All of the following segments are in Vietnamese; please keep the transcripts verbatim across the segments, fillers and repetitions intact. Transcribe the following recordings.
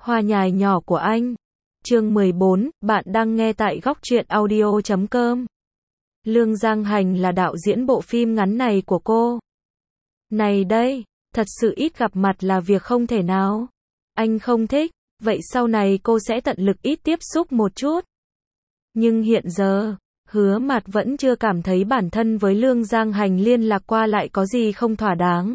Hoa nhài nhỏ của anh. Chương mười bốn, bạn đang nghe tại góc truyện audio chấm com. Lương Giang Hành là đạo diễn bộ phim ngắn này của cô. Này đây, thật sự ít gặp mặt là việc không thể nào. Anh không thích, vậy sau này cô sẽ tận lực ít tiếp xúc một chút. Nhưng hiện giờ, Hứa Mạt vẫn chưa cảm thấy bản thân với Lương Giang Hành liên lạc qua lại có gì không thỏa đáng.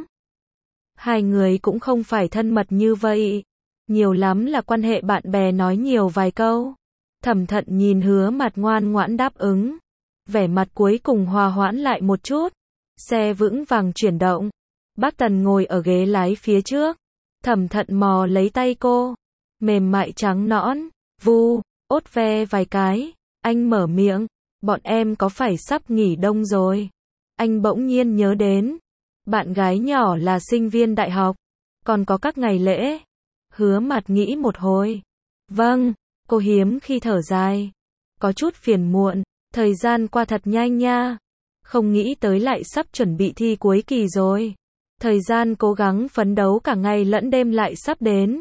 Hai người cũng không phải thân mật như vậy. Nhiều lắm là quan hệ bạn bè nói nhiều vài câu. Thẩm Thận nhìn Hứa Mạt ngoan ngoãn đáp ứng. Vẻ mặt cuối cùng hòa hoãn lại một chút. Xe vững vàng chuyển động. Bác Tần ngồi ở ghế lái phía trước. Thẩm Thận mò lấy tay cô. Mềm mại trắng nõn. Vu, ốt ve vài cái. Anh mở miệng. Bọn em có phải sắp nghỉ đông rồi? Anh bỗng nhiên nhớ đến. Bạn gái nhỏ là sinh viên đại học. Còn có các ngày lễ. Hứa Mạt nghĩ một hồi. Vâng, cô hiếm khi thở dài. Có chút phiền muộn, thời gian qua thật nhanh nha. Không nghĩ tới lại sắp chuẩn bị thi cuối kỳ rồi. Thời gian cố gắng phấn đấu cả ngày lẫn đêm lại sắp đến.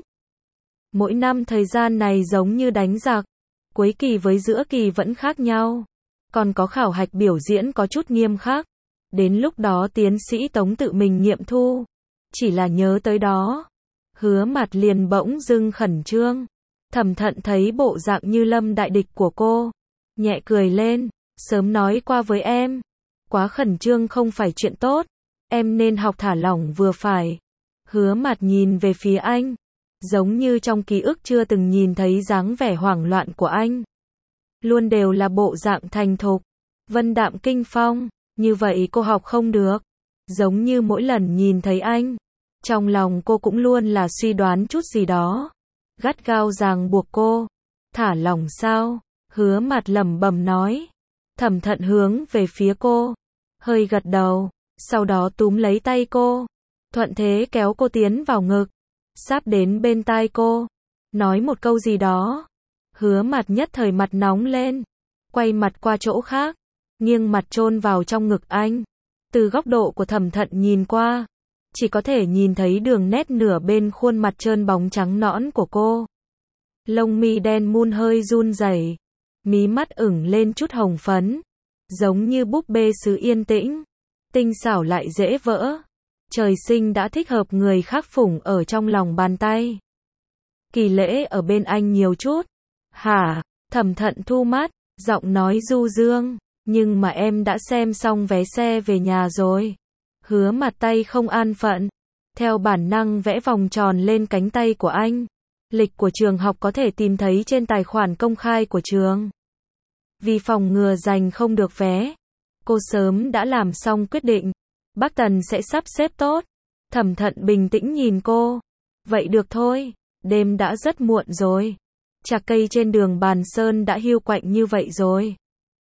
Mỗi năm thời gian này giống như đánh giặc. Cuối kỳ với giữa kỳ vẫn khác nhau. Còn có khảo hạch biểu diễn có chút nghiêm khắc. Đến lúc đó tiến sĩ Tống tự mình nghiệm thu. Chỉ là nhớ tới đó. Hứa Mạt liền bỗng dưng khẩn trương. Thẩm Thận thấy bộ dạng như lâm đại địch của cô. Nhẹ cười lên. Sớm nói qua với em. Quá khẩn trương không phải chuyện tốt. Em nên học thả lỏng vừa phải. Hứa Mạt nhìn về phía anh. Giống như trong ký ức chưa từng nhìn thấy dáng vẻ hoảng loạn của anh. Luôn đều là bộ dạng thành thục. Vân đạm kinh phong. Như vậy cô học không được. Giống như mỗi lần nhìn thấy anh. Trong lòng cô cũng luôn là suy đoán chút gì đó. Gắt gao ràng buộc cô. Thả lỏng sao? Hứa Mạt lẩm bẩm nói. Thẩm Thận hướng về phía cô. Hơi gật đầu. Sau đó túm lấy tay cô. Thuận thế kéo cô tiến vào ngực. Sáp đến bên tai cô. Nói một câu gì đó. Hứa Mạt nhất thời mặt nóng lên. Quay mặt qua chỗ khác. Nghiêng mặt chôn vào trong ngực anh. Từ góc độ của Thẩm Thận nhìn qua. Chỉ có thể nhìn thấy đường nét nửa bên khuôn mặt trơn bóng trắng nõn của cô. Lông mi đen mun hơi run rẩy, mí mắt ửng lên chút hồng phấn, giống như búp bê xứ yên tĩnh, tinh xảo lại dễ vỡ. Trời sinh đã thích hợp người khác phủng ở trong lòng bàn tay. Kỳ lễ ở bên anh nhiều chút. Hả? Thẩm Thận thu mắt, giọng nói du dương, nhưng mà em đã xem xong vé xe về nhà rồi. Hứa Mạt tay không an phận. Theo bản năng vẽ vòng tròn lên cánh tay của anh. Lịch của trường học có thể tìm thấy trên tài khoản công khai của trường. Vì phòng ngừa giành không được vé. Cô sớm đã làm xong quyết định. Bác Tần sẽ sắp xếp tốt. Thẩm Thận bình tĩnh nhìn cô. Vậy được thôi. Đêm đã rất muộn rồi. Chạc cây trên đường Bàn Sơn đã hiu quạnh như vậy rồi.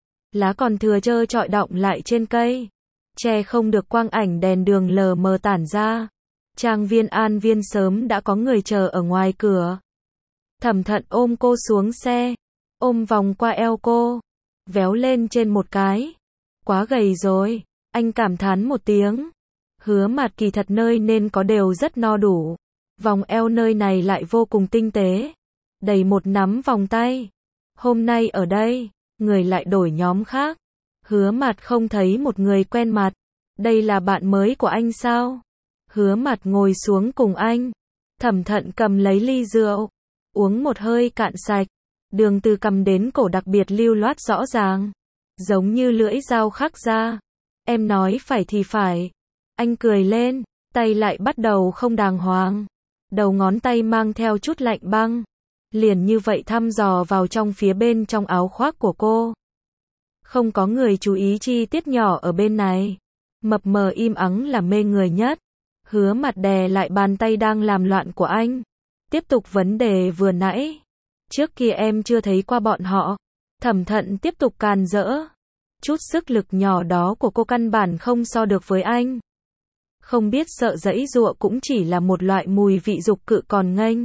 Lá còn thừa trơ trọi đọng lại trên cây. Che không được quang ảnh đèn đường lờ mờ tản ra. Trang viên An Viên sớm đã có người chờ ở ngoài cửa. Thẩm Thận ôm cô xuống xe. Ôm vòng qua eo cô. Véo lên trên một cái. Quá gầy rồi. Anh cảm thán một tiếng. Hứa Mạt kỳ thật nơi nên có đều rất no đủ. Vòng eo nơi này lại vô cùng tinh tế. Đầy một nắm vòng tay. Hôm nay ở đây, người lại đổi nhóm khác. Hứa Mạt không thấy một người quen mặt. Đây là bạn mới của anh sao? Hứa Mạt ngồi xuống cùng anh. Thẩm Thận cầm lấy ly rượu. Uống một hơi cạn sạch. Đường từ cằm đến cổ đặc biệt lưu loát rõ ràng. Giống như lưỡi dao khắc ra. Em nói phải thì phải. Anh cười lên. Tay lại bắt đầu không đàng hoàng. Đầu ngón tay mang theo chút lạnh băng. Liền như vậy thăm dò vào trong phía bên trong áo khoác của cô. Không có người chú ý chi tiết nhỏ ở bên này. Mập mờ im ắng là mê người nhất. Hứa Mạt đè lại bàn tay đang làm loạn của anh. Tiếp tục vấn đề vừa nãy. Trước kia em chưa thấy qua bọn họ. Thẩm Thận tiếp tục càn rỡ. Chút sức lực nhỏ đó của cô căn bản không so được với anh. Không biết sợ giãy giụa cũng chỉ là một loại mùi vị dục cự còn nghênh.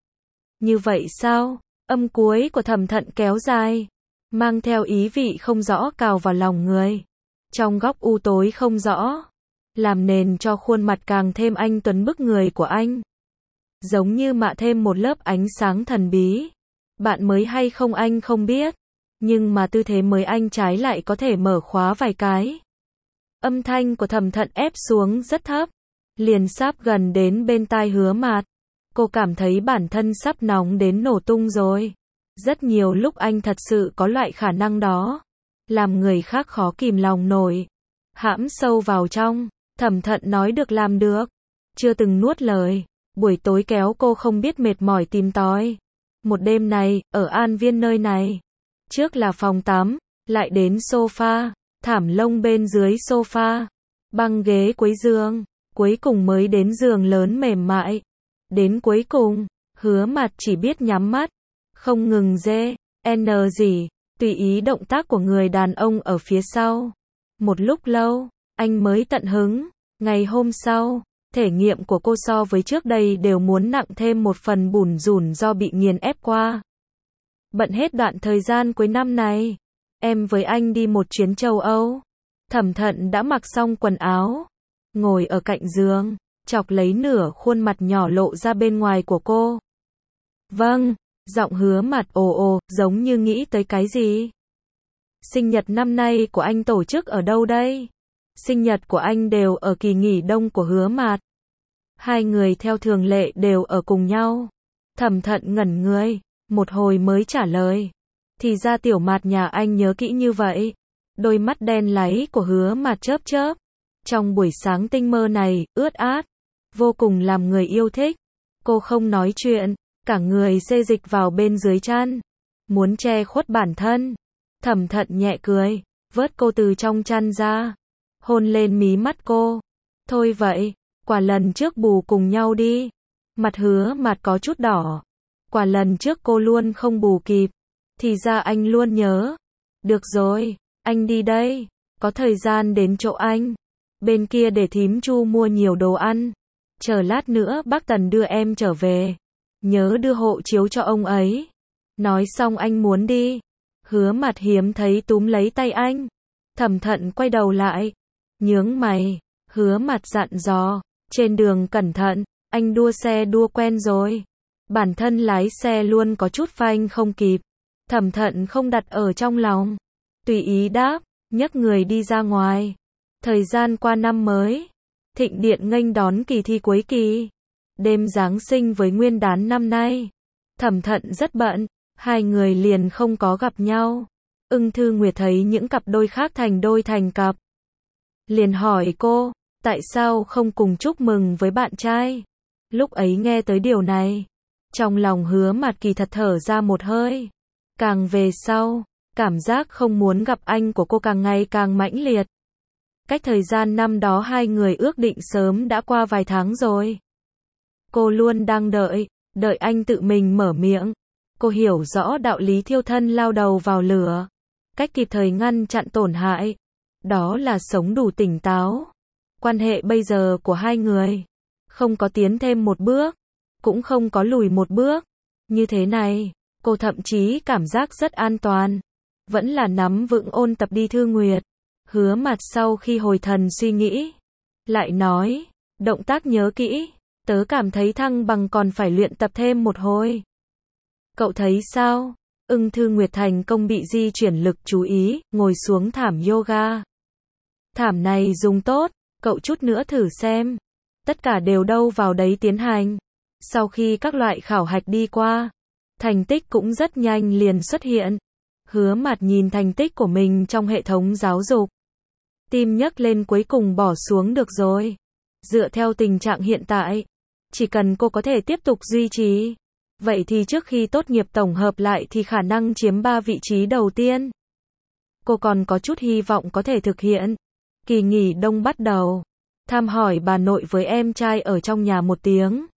Như vậy sao? Âm cuối của Thẩm Thận kéo dài. Mang theo ý vị không rõ cào vào lòng người. Trong góc u tối không rõ. Làm nền cho khuôn mặt càng thêm anh tuấn bức người của anh. giống như mạ thêm một lớp ánh sáng thần bí. Bạn mới hay không anh không biết, nhưng mà tư thế mới anh trái lại có thể mở khóa vài cái. Âm thanh của Thẩm Thận ép xuống rất thấp, liền sắp gần đến bên tai Hứa Mạt. Cô cảm thấy bản thân sắp nóng đến nổ tung rồi. Rất nhiều lúc anh thật sự có loại khả năng đó, làm người khác khó kìm lòng nổi. Hãm sâu vào trong, Thẩm Thận nói được làm được, chưa từng nuốt lời. Buổi tối kéo cô không biết mệt mỏi tìm tòi. Một đêm này, ở An Viên nơi này, trước là phòng tắm, lại đến sofa, thảm lông bên dưới sofa, băng ghế cuối giường, cuối cùng mới đến giường lớn mềm mại. Đến cuối cùng, Hứa Mạt chỉ biết nhắm mắt, không ngừng dê, n gì, tùy ý động tác của người đàn ông ở phía sau. Một lúc lâu, anh mới tận hứng. Ngày hôm sau, thể nghiệm của cô so với trước đây đều muốn nặng thêm một phần bủn rủn do bị nghiền ép qua. Bận hết đoạn thời gian cuối năm này, em với anh đi một chuyến châu Âu. Thẩm Thận đã mặc xong quần áo, ngồi ở cạnh giường, chọc lấy nửa khuôn mặt nhỏ lộ ra bên ngoài của cô. Vâng, giọng Hứa Mạt ồ ồ, giống như nghĩ tới cái gì. Sinh nhật năm nay của anh tổ chức ở đâu đây? Sinh nhật của anh đều ở kỳ nghỉ đông của Hứa Mạt. Hai người theo thường lệ đều ở cùng nhau. Thẩm Thận ngẩn người, một hồi mới trả lời. Thì ra Tiểu Mạt nhà anh nhớ kỹ như vậy. Đôi mắt đen láy của Hứa Mạt chớp chớp. Trong buổi sáng tinh mơ này, ướt át, vô cùng làm người yêu thích. Cô không nói chuyện, cả người xê dịch vào bên dưới chăn, muốn che khuất bản thân. Thẩm Thận nhẹ cười, vớt cô từ trong chăn ra, hôn lên mí mắt cô. Thôi vậy, quả lần trước bù cùng nhau đi. Mặt Hứa Mạt có chút đỏ. Quả lần trước cô luôn không bù kịp, thì ra anh luôn nhớ. Được rồi, anh đi đây, có thời gian đến chỗ anh. Bên kia để thím Chu mua nhiều đồ ăn. Chờ lát nữa bác Tần đưa em trở về. Nhớ đưa hộ chiếu cho ông ấy. Nói xong anh muốn đi. Hứa Mạt hiếm thấy túm lấy tay anh. Thẩm Thận quay đầu lại, nhướng mày. Hứa Mạt dặn dò, trên đường cẩn thận, anh đua xe đua quen rồi. Bản thân lái xe luôn có chút phanh không kịp. Thẩm Thận không đặt ở trong lòng, tùy ý đáp, nhấc người đi ra ngoài. Thời gian qua năm mới, thịnh điện nghênh đón kỳ thi cuối kỳ. Đêm Giáng sinh với Nguyên đán năm nay, Thẩm Thận rất bận, hai người liền không có gặp nhau. Ưng Thư Nguyệt thấy những cặp đôi khác thành đôi thành cặp, liền hỏi cô, tại sao không cùng chúc mừng với bạn trai? Lúc ấy nghe tới điều này, trong lòng Hứa Mạt kỳ thật thở ra một hơi. Càng về sau, cảm giác không muốn gặp anh của cô càng ngày càng mãnh liệt. Cách thời gian năm đó hai người ước định sớm đã qua vài tháng rồi. Cô luôn đang đợi, đợi anh tự mình mở miệng. Cô hiểu rõ đạo lý thiêu thân lao đầu vào lửa, cách kịp thời ngăn chặn tổn hại. Đó là sống đủ tỉnh táo. Quan hệ bây giờ của hai người, không có tiến thêm một bước, cũng không có lùi một bước. Như thế này, cô thậm chí cảm giác rất an toàn. Vẫn là nắm vững ôn tập đi Thư Nguyệt. Hứa Mạt sau khi hồi thần suy nghĩ, lại nói, động tác nhớ kỹ, tớ cảm thấy thăng bằng còn phải luyện tập thêm một hồi. Cậu thấy sao? Ưng Thư Nguyệt thành công bị di chuyển lực chú ý, ngồi xuống thảm yoga. Thảm này dùng tốt, cậu chút nữa thử xem. Tất cả đều đâu vào đấy tiến hành. Sau khi các loại khảo hạch đi qua, thành tích cũng rất nhanh liền xuất hiện. Hứa Mạt nhìn thành tích của mình trong hệ thống giáo dục, tim nhấc lên, cuối cùng bỏ xuống được rồi. Dựa theo tình trạng hiện tại, chỉ cần cô có thể tiếp tục duy trì, vậy thì trước khi tốt nghiệp tổng hợp lại thì khả năng chiếm ba vị trí đầu tiên. Cô còn có chút hy vọng có thể thực hiện. Kỳ nghỉ đông bắt đầu, thăm hỏi bà nội với em trai ở trong nhà một tiếng.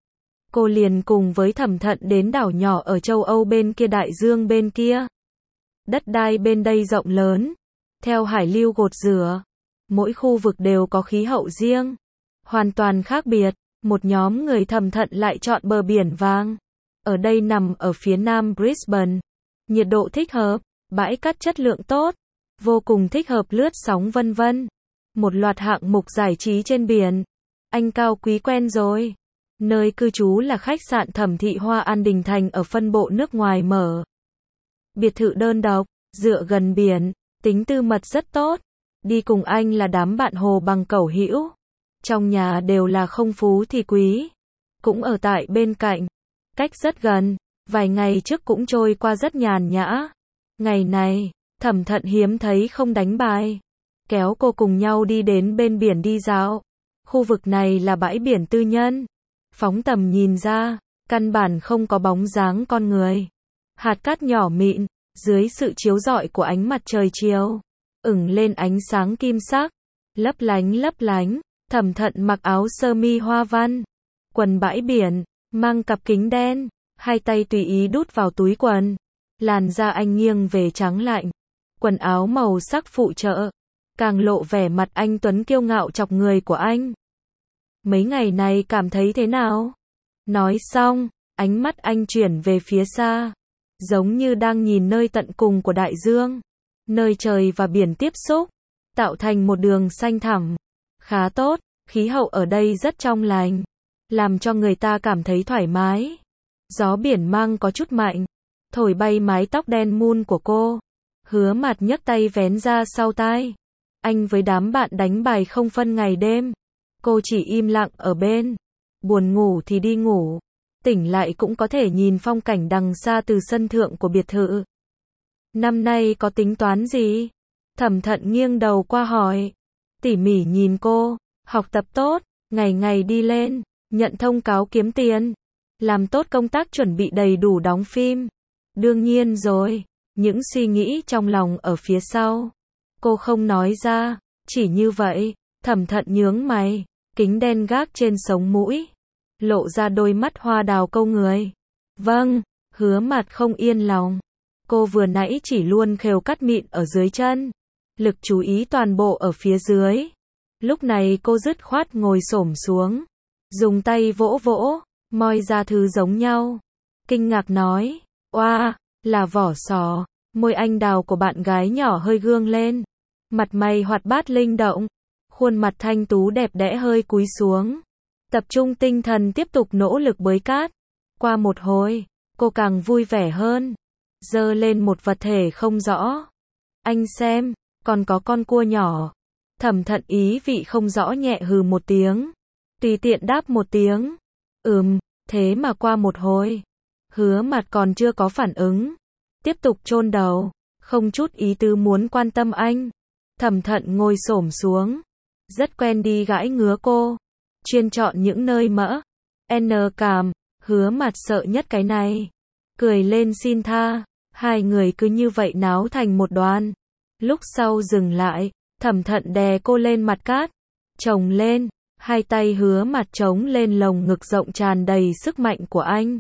Cô liền cùng với Thẩm Thận đến đảo nhỏ ở châu Âu bên kia đại dương bên kia. Đất đai bên đây rộng lớn, theo hải lưu gột rửa. Mỗi khu vực đều có khí hậu riêng, hoàn toàn khác biệt. Một nhóm người Thẩm Thận lại chọn bờ biển vàng. Ở đây nằm ở phía nam Brisbane. Nhiệt độ thích hợp, bãi cát chất lượng tốt, vô cùng thích hợp lướt sóng vân vân. Một loạt hạng mục giải trí trên biển. Anh cao quý quen rồi. Nơi cư trú là khách sạn Thẩm Thị Hoa An Đình Thành ở phân bộ nước ngoài mở. Biệt thự đơn độc, dựa gần biển, tính tư mật rất tốt. Đi cùng anh là đám bạn Hồ Bằng Cẩu Hữu. Trong nhà đều là không phú thì quý. Cũng ở tại bên cạnh. Cách rất gần. Vài ngày trước cũng trôi qua rất nhàn nhã. Ngày này, Thẩm Thận hiếm thấy không đánh bài. Kéo cô cùng nhau đi đến bên biển đi dạo. Khu vực này là bãi biển tư nhân. Phóng tầm nhìn ra, căn bản không có bóng dáng con người. Hạt cát nhỏ mịn, dưới sự chiếu rọi của ánh mặt trời chiều, ửng lên ánh sáng kim sắc, lấp lánh lấp lánh. Thẩm Thận mặc áo sơ mi hoa văn, quần bãi biển, mang cặp kính đen, hai tay tùy ý đút vào túi quần. Làn da anh nghiêng về trắng lạnh, quần áo màu sắc phụ trợ, càng lộ vẻ mặt anh tuấn kiêu ngạo chọc người của anh. Mấy ngày này cảm thấy thế nào? Nói xong, ánh mắt anh chuyển về phía xa, giống như đang nhìn nơi tận cùng của đại dương, nơi trời và biển tiếp xúc, tạo thành một đường xanh thẳm. Khá tốt, khí hậu ở đây rất trong lành, làm cho người ta cảm thấy thoải mái. Gió biển mang có chút mạnh, thổi bay mái tóc đen mun của cô. Hứa Mạt nhấc tay vén ra sau tai. Anh với đám bạn đánh bài không phân ngày đêm. Cô chỉ im lặng ở bên. Buồn ngủ thì đi ngủ. Tỉnh lại cũng có thể nhìn phong cảnh đằng xa từ sân thượng của biệt thự. Năm nay có tính toán gì? Thẩm Thận nghiêng đầu qua hỏi. Tỉ mỉ nhìn cô. Học tập tốt, ngày ngày đi lên, nhận thông cáo kiếm tiền. Làm tốt công tác chuẩn bị đầy đủ đóng phim. Đương nhiên rồi. Những suy nghĩ trong lòng ở phía sau. Cô không nói ra. Chỉ như vậy. Thẩm Thận nhướng mày. Kính đen gác trên sống mũi. Lộ ra đôi mắt hoa đào câu người. Vâng. Hứa Mạt không yên lòng. Cô vừa nãy chỉ luôn khều cắt mịn ở dưới chân. Lực chú ý toàn bộ ở phía dưới. Lúc này cô dứt khoát ngồi xổm xuống. Dùng tay vỗ vỗ. Moi ra thứ giống nhau. Kinh ngạc nói. Oa, là vỏ sò. Môi anh đào của bạn gái nhỏ hơi gương lên. Mặt mày hoạt bát linh động. Khuôn mặt thanh tú đẹp đẽ hơi cúi xuống. Tập trung tinh thần tiếp tục nỗ lực bới cát. Qua một hồi, cô càng vui vẻ hơn. Giơ lên một vật thể không rõ. Anh xem, còn có con cua nhỏ. Thẩm Thận ý vị không rõ nhẹ hừ một tiếng. Tùy tiện đáp một tiếng. Ừm, thế mà qua một hồi. Hứa Mạt còn chưa có phản ứng. Tiếp tục chôn đầu. Không chút ý tứ muốn quan tâm anh. Thẩm Thận ngồi xổm xuống. Rất quen đi gãi ngứa cô. Chuyên chọn những nơi mỡ. N cảm. Hứa Mạt sợ nhất cái này. Cười lên xin tha. Hai người cứ như vậy náo thành một đoàn. Lúc sau dừng lại. Thẩm Thận đè cô lên mặt cát. Chồng lên. Hai tay Hứa Mạt trống lên lồng ngực rộng tràn đầy sức mạnh của anh.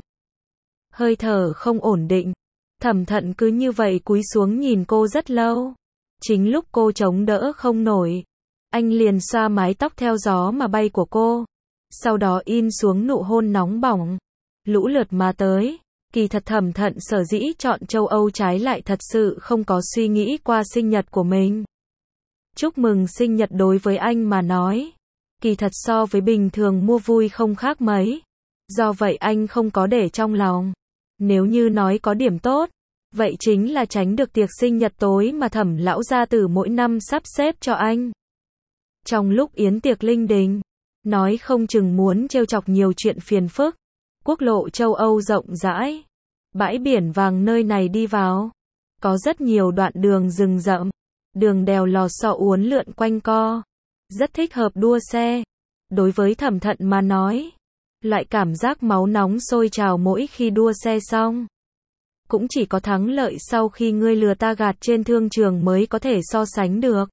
Hơi thở không ổn định. Thẩm Thận cứ như vậy cúi xuống nhìn cô rất lâu. Chính lúc cô chống đỡ không nổi, anh liền xoa mái tóc theo gió mà bay của cô. Sau đó in xuống nụ hôn nóng bỏng. Lũ lượt mà tới. Kỳ thật Thẩm Thận sở dĩ chọn châu Âu trái lại thật sự không có suy nghĩ qua sinh nhật của mình. Chúc mừng sinh nhật đối với anh mà nói. Kỳ thật so với bình thường mua vui không khác mấy. Do vậy anh không có để trong lòng. Nếu như nói có điểm tốt, vậy chính là tránh được tiệc sinh nhật tối mà Thẩm lão gia tử mỗi năm sắp xếp cho anh. Trong lúc yến tiệc linh đình, nói không chừng muốn trêu chọc nhiều chuyện phiền phức. Quốc lộ châu Âu rộng rãi. Bãi biển vàng nơi này đi vào. Có rất nhiều đoạn đường rừng rậm. Đường đèo lò xo uốn lượn quanh co. Rất thích hợp đua xe. Đối với Thẩm Thận mà nói, loại cảm giác máu nóng sôi trào mỗi khi đua xe xong. Cũng chỉ có thắng lợi sau khi ngươi lừa ta gạt trên thương trường mới có thể so sánh được.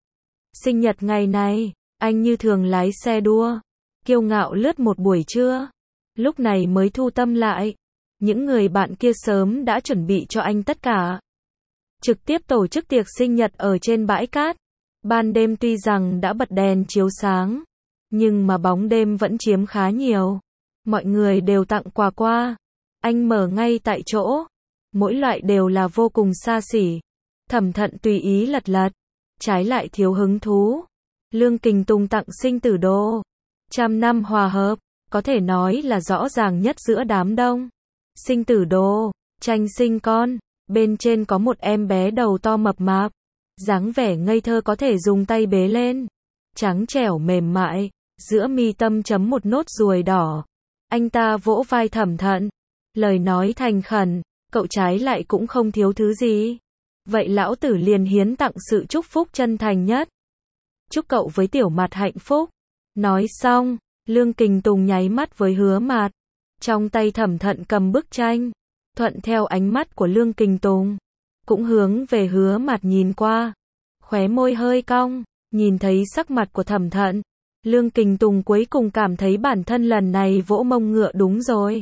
Sinh nhật ngày này, anh như thường lái xe đua. Kiêu ngạo lướt một buổi trưa. Lúc này mới thu tâm lại. Những người bạn kia sớm đã chuẩn bị cho anh tất cả. Trực tiếp tổ chức tiệc sinh nhật ở trên bãi cát. Ban đêm tuy rằng đã bật đèn chiếu sáng, nhưng mà bóng đêm vẫn chiếm khá nhiều. Mọi người đều tặng quà qua. Anh mở ngay tại chỗ. Mỗi loại đều là vô cùng xa xỉ. Thẩm Thận tùy ý lật lật. Trái lại thiếu hứng thú. Lương Kình Tùng tặng sinh tử đồ. Trăm năm hòa hợp. có thể nói là rõ ràng nhất giữa đám đông. Sinh tử đồ, tranh sinh con, bên trên có một em bé đầu to mập mạp, dáng vẻ ngây thơ có thể dùng tay bế lên, trắng trẻo mềm mại, giữa mi tâm chấm một nốt ruồi đỏ. Anh ta vỗ vai Thẩm Thận, lời nói thành khẩn, cậu trái lại cũng không thiếu thứ gì. Vậy lão tử liền hiến tặng sự chúc phúc chân thành nhất. Chúc cậu với Tiểu Mạt hạnh phúc. Nói xong, Lương Kình Tùng nháy mắt với Hứa Mạt. Trong tay Thẩm Thận cầm bức tranh, thuận theo ánh mắt của Lương Kình Tùng, cũng hướng về Hứa Mạt nhìn qua. Khóe môi hơi cong, nhìn thấy sắc mặt của Thẩm Thận, Lương Kình Tùng cuối cùng cảm thấy bản thân lần này vỗ mông ngựa đúng rồi.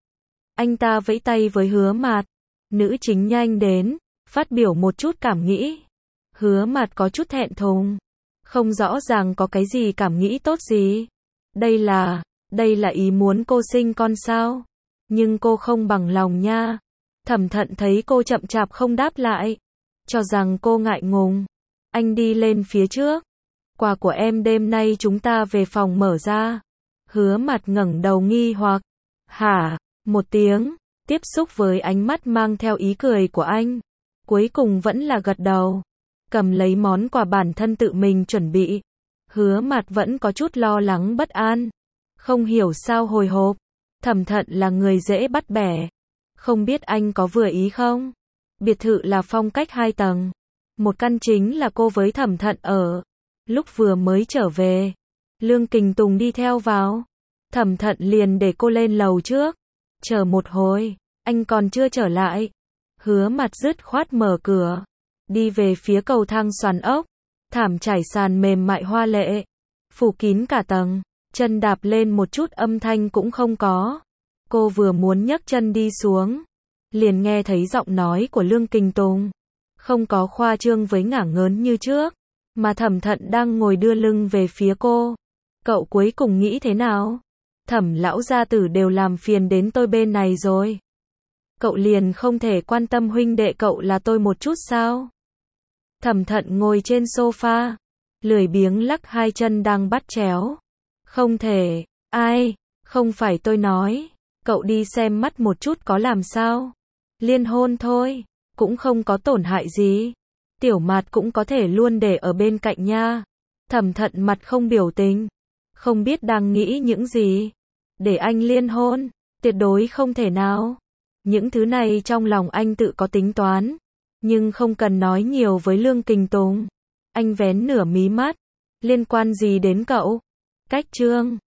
Anh ta vẫy tay với Hứa Mạt, nữ chính nhanh đến, phát biểu một chút cảm nghĩ. Hứa Mạt có chút thẹn thùng, không rõ ràng có cái gì cảm nghĩ tốt gì. Đây là, đây là ý muốn cô sinh con sao? Nhưng cô không bằng lòng nha. Thẩm Thận thấy cô chậm chạp không đáp lại, cho rằng cô ngại ngùng. Anh đi lên phía trước. Quà của em đêm nay chúng ta về phòng mở ra. Hứa Mạt ngẩng đầu nghi hoặc. Hả? Một tiếng, tiếp xúc với ánh mắt mang theo ý cười của anh. Cuối cùng vẫn là gật đầu. Cầm lấy món quà bản thân tự mình chuẩn bị. Hứa Mạt vẫn có chút lo lắng bất an. Không hiểu sao hồi hộp. Thẩm Thận là người dễ bắt bẻ. Không biết anh có vừa ý không? Biệt thự là phong cách hai tầng. Một căn chính là cô với Thẩm Thận ở. Lúc vừa mới trở về, Lương Kình Tùng đi theo vào. Thẩm Thận liền để cô lên lầu trước. Chờ một hồi, anh còn chưa trở lại. Hứa Mạt dứt khoát mở cửa, đi về phía cầu thang xoắn ốc. Thảm trải sàn mềm mại hoa lệ, phủ kín cả tầng, chân đạp lên một chút âm thanh cũng không có. Cô vừa muốn nhấc chân đi xuống, liền nghe thấy giọng nói của Lương Kình Tùng. Không có khoa trương với ngả ngớn như trước, mà Thẩm Thận đang ngồi đưa lưng về phía cô. Cậu cuối cùng nghĩ thế nào? Thẩm lão gia tử đều làm phiền đến tôi bên này rồi. Cậu liền không thể quan tâm huynh đệ cậu là tôi một chút sao? Thẩm Thận ngồi trên sofa, lười biếng lắc hai chân đang bắt chéo. Không thể, ai, không phải tôi nói, cậu đi xem mắt một chút có làm sao. Liên hôn thôi, cũng không có tổn hại gì. Tiểu Mạt cũng có thể luôn để ở bên cạnh nha. Thẩm Thận mặt không biểu tình, không biết đang nghĩ những gì. Để anh liên hôn, tuyệt đối không thể nào. Những thứ này trong lòng anh tự có tính toán, nhưng không cần nói nhiều với Lương Kình Tùng. Anh vén nửa mí mắt, liên quan gì đến cậu? Cách trương.